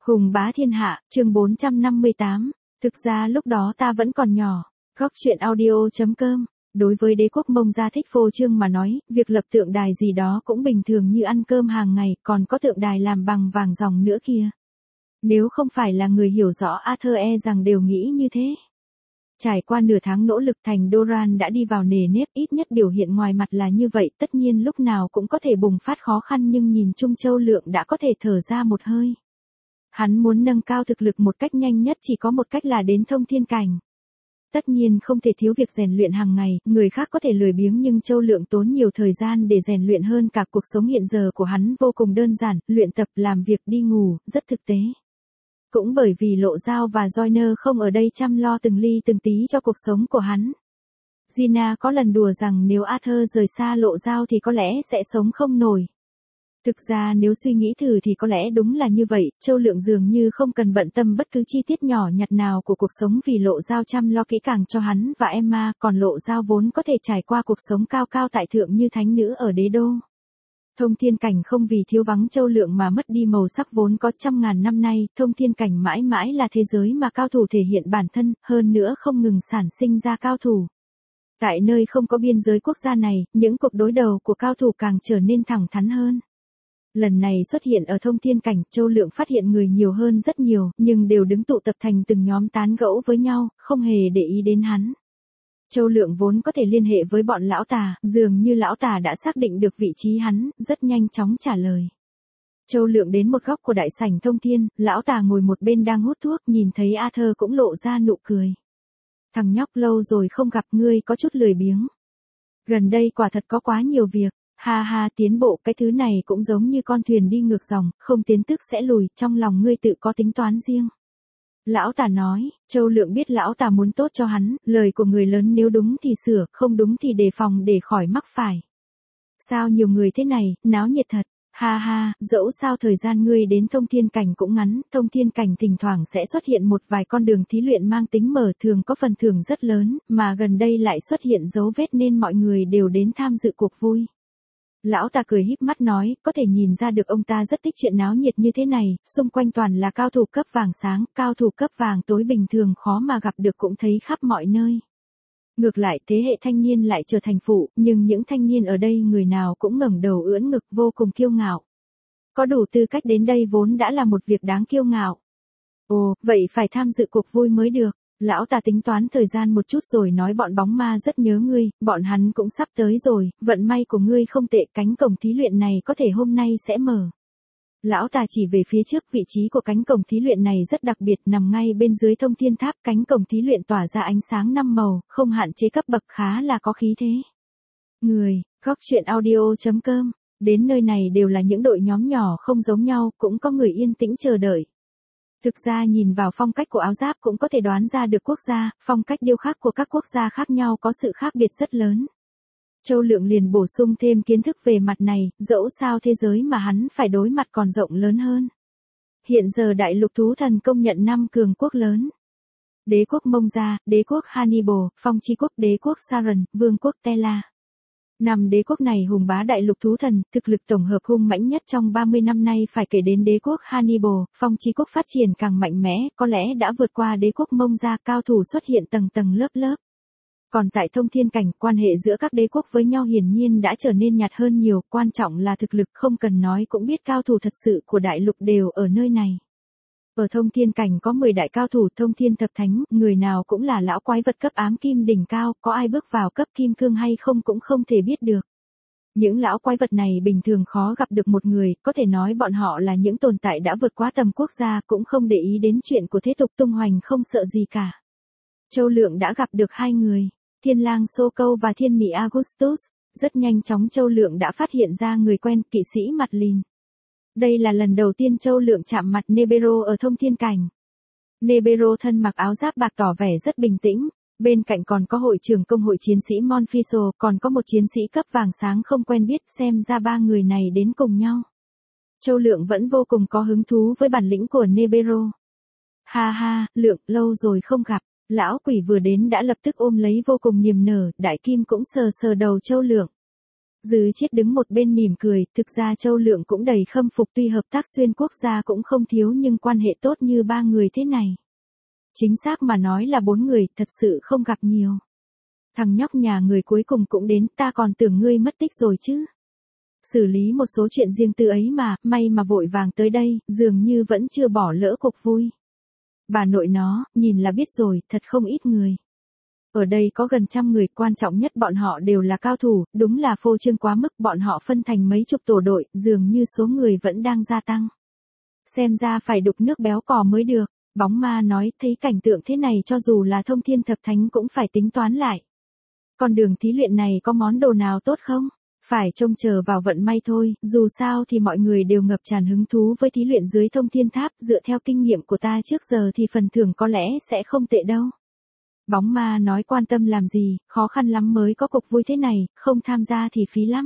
Hùng bá thiên hạ, chương 458. Thực ra lúc đó ta vẫn còn nhỏ. Góc chuyện audio.com. Đối với đế quốc Mông gia thích phô trương mà nói, việc lập tượng đài gì đó cũng bình thường như ăn cơm hàng ngày, còn có tượng đài làm bằng vàng ròng nữa kia. Nếu không phải là người hiểu rõ Arthur rằng đều nghĩ như thế. Trải qua nửa tháng nỗ lực thành Doran đã đi vào nề nếp, ít nhất biểu hiện ngoài mặt là như vậy, tất nhiên lúc nào cũng có thể bùng phát khó khăn, nhưng nhìn chung Châu Lượng đã có thể thở ra một hơi. Hắn muốn nâng cao thực lực một cách nhanh nhất chỉ có một cách là đến thông thiên cảnh. Tất nhiên không thể thiếu việc rèn luyện hàng ngày, người khác có thể lười biếng nhưng Châu Lượng tốn nhiều thời gian để rèn luyện hơn cả. Cuộc sống hiện giờ của hắn vô cùng đơn giản, luyện tập, làm việc, đi ngủ, rất thực tế. Cũng bởi vì Lộ Dao và Joyner không ở đây chăm lo từng ly từng tí cho cuộc sống của hắn. Gina có lần đùa rằng nếu Arthur rời xa Lộ Dao thì có lẽ sẽ sống không nổi. Thực ra nếu suy nghĩ thử thì có lẽ đúng là như vậy, Châu Lượng dường như không cần bận tâm bất cứ chi tiết nhỏ nhặt nào của cuộc sống vì Lộ Dao chăm lo kỹ càng cho hắn và Emma, còn Lộ Dao vốn có thể trải qua cuộc sống cao cao tại thượng như thánh nữ ở đế đô. Thông thiên cảnh không vì thiếu vắng Châu Lượng mà mất đi màu sắc vốn có trăm ngàn năm nay, thông thiên cảnh mãi mãi là thế giới mà cao thủ thể hiện bản thân, hơn nữa không ngừng sản sinh ra cao thủ. Tại nơi không có biên giới quốc gia này, những cuộc đối đầu của cao thủ càng trở nên thẳng thắn hơn. Lần này xuất hiện ở thông thiên cảnh, Châu Lượng phát hiện người nhiều hơn rất nhiều, nhưng đều đứng tụ tập thành từng nhóm tán gẫu với nhau, không hề để ý đến hắn. Châu Lượng vốn có thể liên hệ với bọn lão tà, dường như lão tà đã xác định được vị trí hắn, rất nhanh chóng trả lời. Châu Lượng đến một góc của đại sảnh thông thiên, lão tà ngồi một bên đang hút thuốc, nhìn thấy Arthur cũng lộ ra nụ cười. Thằng nhóc lâu rồi không gặp ngươi có chút lười biếng. Gần đây quả thật có quá nhiều việc. Ha ha, tiến bộ cái thứ này cũng giống như con thuyền đi ngược dòng, không tiến tức sẽ lùi, trong lòng ngươi tự có tính toán riêng. Lão tà nói, Châu Lượng biết lão tà muốn tốt cho hắn, lời của người lớn nếu đúng thì sửa, không đúng thì đề phòng để khỏi mắc phải. Sao nhiều người thế này, náo nhiệt thật. Ha ha, dẫu sao thời gian ngươi đến thông thiên cảnh cũng ngắn, thông thiên cảnh thỉnh thoảng sẽ xuất hiện một vài con đường thí luyện mang tính mở, thường có phần thưởng rất lớn, mà gần đây lại xuất hiện dấu vết nên mọi người đều đến tham dự cuộc vui. Lão ta cười híp mắt nói, có thể nhìn ra được ông ta rất thích chuyện náo nhiệt như thế này, xung quanh toàn là cao thủ cấp vàng sáng, cao thủ cấp vàng tối bình thường khó mà gặp được cũng thấy khắp mọi nơi. Ngược lại thế hệ thanh niên lại trở thành phụ, nhưng những thanh niên ở đây người nào cũng ngẩng đầu ưỡn ngực vô cùng kiêu ngạo. Có đủ tư cách đến đây vốn đã là một việc đáng kiêu ngạo. Ồ, vậy phải tham dự cuộc vui mới được. Lão ta tính toán thời gian một chút rồi nói bọn bóng ma rất nhớ ngươi, bọn hắn cũng sắp tới rồi, vận may của ngươi không tệ, cánh cổng thí luyện này có thể hôm nay sẽ mở. Lão ta chỉ về phía trước, vị trí của cánh cổng thí luyện này rất đặc biệt, nằm ngay bên dưới thông thiên tháp, cánh cổng thí luyện tỏa ra ánh sáng 5 màu, không hạn chế cấp bậc, khá là có khí thế. Người, góc chuyện audio.com, đến nơi này đều là những đội nhóm nhỏ không giống nhau, cũng có người yên tĩnh chờ đợi. Thực ra nhìn vào phong cách của áo giáp cũng có thể đoán ra được quốc gia, phong cách điêu khắc của các quốc gia khác nhau có sự khác biệt rất lớn. Châu Lượng liền bổ sung thêm kiến thức về mặt này, dẫu sao thế giới mà hắn phải đối mặt còn rộng lớn hơn. Hiện giờ đại lục thú thần công nhận 5 cường quốc lớn. Đế quốc Mông Gia, đế quốc Hannibal, phong chi quốc, đế quốc Saran, vương quốc Tela. 5 đế quốc này hùng bá đại lục thú thần, thực lực tổng hợp hung mãnh nhất trong 30 năm nay phải kể đến đế quốc Hannibal, phong chi quốc phát triển càng mạnh mẽ, có lẽ đã vượt qua đế quốc Mông Gia, cao thủ xuất hiện tầng tầng lớp lớp. Còn tại thông thiên cảnh, quan hệ giữa các đế quốc với nhau hiển nhiên đã trở nên nhạt hơn nhiều, quan trọng là thực lực không cần nói cũng biết cao thủ thật sự của đại lục đều ở nơi này. Ở thông thiên cảnh có 10 đại cao thủ thông thiên thập thánh, người nào cũng là lão quái vật cấp ám kim đỉnh cao, có ai bước vào cấp kim cương hay không cũng không thể biết được. Những lão quái vật này bình thường khó gặp được một người, có thể nói bọn họ là những tồn tại đã vượt quá tầm quốc gia, cũng không để ý đến chuyện của thế tục tung hoành không sợ gì cả. Châu Lượng đã gặp được 2 người, Thiên Lang Xô Câu và Thiên Mị Augustus, rất nhanh chóng Châu Lượng đã phát hiện ra người quen, kỵ sĩ mặt lìn. Đây là lần đầu tiên Châu Lượng chạm mặt Nebero ở thông thiên cảnh. Nebero thân mặc áo giáp bạc tỏ vẻ rất bình tĩnh, bên cạnh còn có hội trưởng công hội chiến sĩ Monfiso, còn có một chiến sĩ cấp vàng sáng không quen biết, xem ra 3 người này đến cùng nhau. Châu Lượng vẫn vô cùng có hứng thú với bản lĩnh của Nebero. Ha ha, Lượng, lâu rồi không gặp. Lão quỷ vừa đến đã lập tức ôm lấy vô cùng niềm nở, Đại Kim cũng sờ sờ đầu Châu Lượng. Dư Chiết đứng một bên mỉm cười, thực ra Châu Lượng cũng đầy khâm phục, tuy hợp tác xuyên quốc gia cũng không thiếu nhưng quan hệ tốt như ba người thế này. Chính xác mà nói là 4 người, thật sự không gặp nhiều. Thằng nhóc nhà người cuối cùng cũng đến, ta còn tưởng ngươi mất tích rồi chứ. Xử lý một số chuyện riêng tư ấy mà, may mà vội vàng tới đây, dường như vẫn chưa bỏ lỡ cuộc vui. Bà nội nó, nhìn là biết rồi, thật không ít người. Ở đây có gần 100 người, quan trọng nhất bọn họ đều là cao thủ, đúng là phô trương quá mức, bọn họ phân thành mấy chục tổ đội, dường như số người vẫn đang gia tăng. Xem ra phải đục nước béo cò mới được, bóng ma nói, thấy cảnh tượng thế này cho dù là thông thiên thập thánh cũng phải tính toán lại. Con đường thí luyện này có món đồ nào tốt không? Phải trông chờ vào vận may thôi, dù sao thì mọi người đều ngập tràn hứng thú với thí luyện dưới thông thiên tháp, dựa theo kinh nghiệm của ta trước giờ thì phần thưởng có lẽ sẽ không tệ đâu. Bóng ma nói quan tâm làm gì, khó khăn lắm mới có cuộc vui thế này, không tham gia thì phí lắm.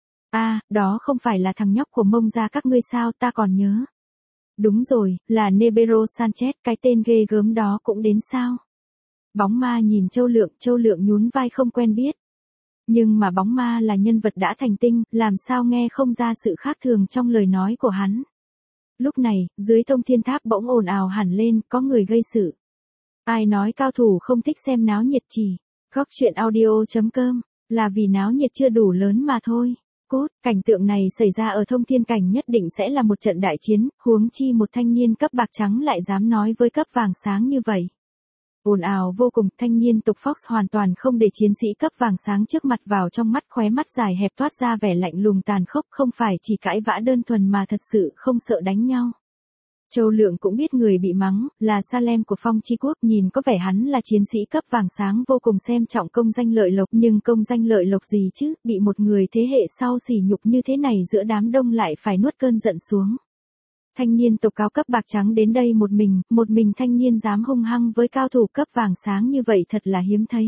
Đó không phải là thằng nhóc của Mông gia các ngươi sao, ta còn nhớ. Đúng rồi, là Nebero Sanchez, cái tên ghê gớm đó cũng đến sao? Bóng ma nhìn Châu Lượng nhún vai không quen biết. Nhưng mà bóng ma là nhân vật đã thành tinh, làm sao nghe không ra sự khác thường trong lời nói của hắn. Lúc này, dưới thông thiên tháp bỗng ồn ào hẳn lên, có người gây sự. Ai nói cao thủ không thích xem náo nhiệt chỉ. Góc chuyện audio.com, là vì náo nhiệt chưa đủ lớn mà thôi. Cảnh tượng này xảy ra ở thông thiên cảnh nhất định sẽ là một trận đại chiến, huống chi một thanh niên cấp bạc trắng lại dám nói với cấp vàng sáng như vậy. Ồn ào vô cùng, thanh niên tộc Fox hoàn toàn không để chiến sĩ cấp vàng sáng trước mặt vào trong mắt, khóe mắt dài hẹp toát ra vẻ lạnh lùng tàn khốc, không phải chỉ cãi vã đơn thuần mà thật sự không sợ đánh nhau. Châu Lượng cũng biết người bị mắng, là Salem của Phong Chi Quốc, nhìn có vẻ hắn là chiến sĩ cấp vàng sáng vô cùng xem trọng công danh lợi lộc, nhưng công danh lợi lộc gì chứ, bị một người thế hệ sau sỉ nhục như thế này giữa đám đông lại phải nuốt cơn giận xuống. Thanh niên tộc cao cấp bạc trắng đến đây một mình thanh niên dám hung hăng với cao thủ cấp vàng sáng như vậy thật là hiếm thấy.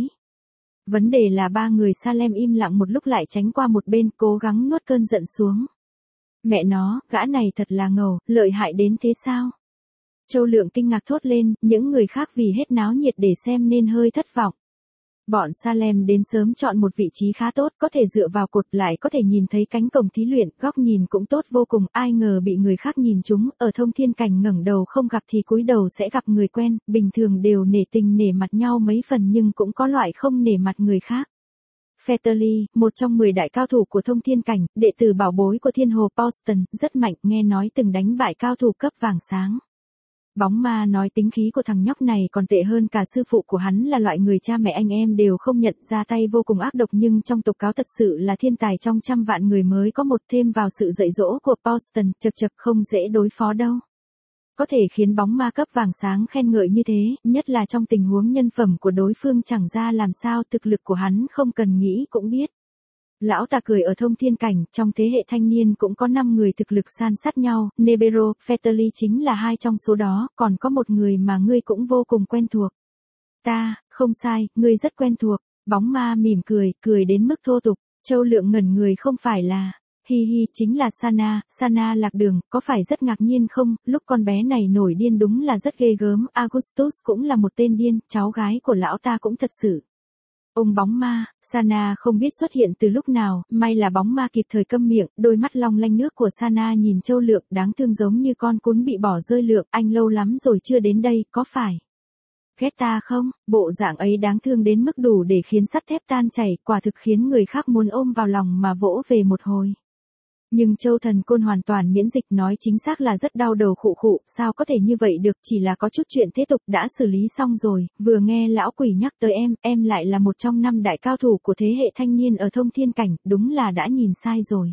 Vấn đề là ba người Salem im lặng một lúc lại tránh qua một bên, cố gắng nuốt cơn giận xuống. Mẹ nó, gã này thật là ngầu, lợi hại đến thế sao? Châu Lượng kinh ngạc thốt lên, những người khác vì hết náo nhiệt để xem nên hơi thất vọng. Bọn Salem đến sớm chọn một vị trí khá tốt, có thể dựa vào cột lại có thể nhìn thấy cánh cổng thí luyện, góc nhìn cũng tốt vô cùng, ai ngờ bị người khác nhìn trúng, ở thông thiên cảnh ngẩng đầu không gặp thì cúi đầu sẽ gặp người quen, bình thường đều nể tình nể mặt nhau mấy phần nhưng cũng có loại không nể mặt người khác. Fetterly, một trong 10 đại cao thủ của thông thiên cảnh, đệ tử bảo bối của thiên hồ Boston, rất mạnh, nghe nói từng đánh bại cao thủ cấp vàng sáng. Bóng ma nói tính khí của thằng nhóc này còn tệ hơn cả sư phụ của hắn, là loại người cha mẹ anh em đều không nhận, ra tay vô cùng ác độc, nhưng trong tộc cáo thật sự là thiên tài trong 100 vạn người mới có một, thêm vào sự dạy dỗ của Boston, chật không dễ đối phó đâu. Có thể khiến bóng ma cấp vàng sáng khen ngợi như thế, nhất là trong tình huống nhân phẩm của đối phương chẳng ra làm sao, thực lực của hắn không cần nghĩ cũng biết. Lão ta cười, ở thông thiên cảnh, trong thế hệ thanh niên cũng có 5 người thực lực san sát nhau, Nebero, Fetterly chính là 2 trong số đó, còn có một người mà ngươi cũng vô cùng quen thuộc. Không sai, ngươi rất quen thuộc, bóng ma mỉm cười đến mức thô tục, Châu Lượng ngẩn người, không phải là... Hi, chính là Sana lạc đường, có phải rất ngạc nhiên không, lúc con bé này nổi điên đúng là rất ghê gớm, Augustus cũng là một tên điên, cháu gái của lão ta cũng thật sự. Ông bóng ma, Sana không biết xuất hiện từ lúc nào, may là bóng ma kịp thời câm miệng, đôi mắt long lanh nước của Sana nhìn Châu Lượng đáng thương giống như con cún bị bỏ rơi. Lượng, anh lâu lắm rồi chưa đến đây, có phải ghét ta không? Bộ dạng ấy đáng thương đến mức đủ để khiến sắt thép tan chảy, quả thực khiến người khác muốn ôm vào lòng mà vỗ về một hồi. Nhưng Châu Thần Côn hoàn toàn miễn dịch, nói chính xác là rất đau đầu khụ, sao có thể như vậy được, chỉ là có chút chuyện thế tục đã xử lý xong rồi, vừa nghe lão quỷ nhắc tới em lại là một trong 5 đại cao thủ của thế hệ thanh niên ở thông thiên cảnh, đúng là đã nhìn sai rồi.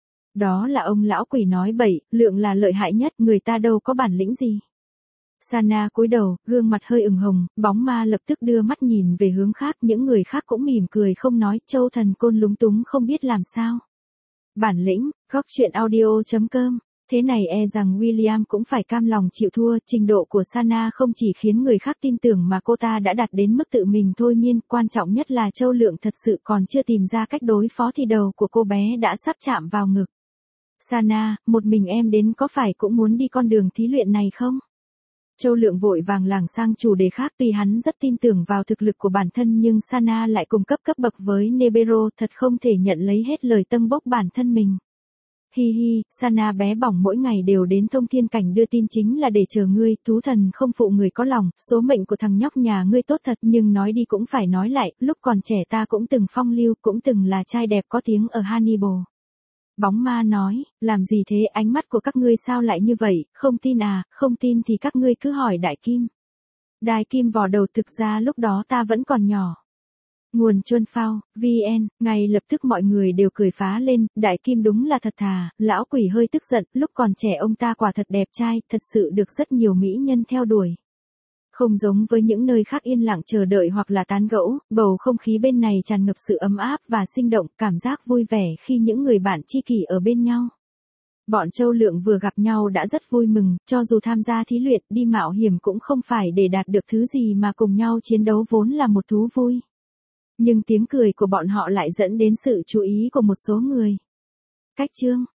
Đó là ông lão quỷ nói bậy, Lượng là lợi hại nhất, người ta đâu có bản lĩnh gì. Sana cúi đầu, gương mặt hơi ửng hồng, bóng ma lập tức đưa mắt nhìn về hướng khác, những người khác cũng mỉm cười không nói, Châu Thần Côn lúng túng không biết làm sao. Bản lĩnh, góc chuyện audio.com, thế này e rằng William cũng phải cam lòng chịu thua, trình độ của Sana không chỉ khiến người khác tin tưởng mà cô ta đã đạt đến mức tự mình thôi miên, quan trọng nhất là Châu Lượng thật sự còn chưa tìm ra cách đối phó thì đầu của cô bé đã sắp chạm vào ngực. Sana, một mình em đến có phải cũng muốn đi con đường thí luyện này không? Châu Lượng vội vàng lảng sang chủ đề khác, tuy hắn rất tin tưởng vào thực lực của bản thân nhưng Sana lại cùng cấp bậc với Nebero, thật không thể nhận lấy hết lời tâng bốc bản thân mình. Hi hi, Sana bé bỏng mỗi ngày đều đến Thông Thiên Cảnh đưa tin chính là để chờ ngươi, thú thần không phụ người có lòng, số mệnh của thằng nhóc nhà ngươi tốt thật, nhưng nói đi cũng phải nói lại, lúc còn trẻ ta cũng từng phong lưu, cũng từng là trai đẹp có tiếng ở Hannibal. Bóng ma nói, làm gì thế, ánh mắt của các ngươi sao lại như vậy, không tin à, không tin thì các ngươi cứ hỏi Đại Kim. Đại Kim vò đầu, thực ra lúc đó ta vẫn còn nhỏ. Nguồn Chuân Phao, VN, ngay lập tức mọi người đều cười phá lên, Đại Kim đúng là thật thà, lão quỷ hơi tức giận, lúc còn trẻ ông ta quả thật đẹp trai, thật sự được rất nhiều mỹ nhân theo đuổi. Không giống với những nơi khác yên lặng chờ đợi hoặc là tán gẫu, bầu không khí bên này tràn ngập sự ấm áp và sinh động, cảm giác vui vẻ khi những người bạn tri kỷ ở bên nhau. Bọn Châu Lượng vừa gặp nhau đã rất vui mừng, cho dù tham gia thí luyện, đi mạo hiểm cũng không phải để đạt được thứ gì mà cùng nhau chiến đấu vốn là một thú vui. Nhưng tiếng cười của bọn họ lại dẫn đến sự chú ý của một số người. Cách chương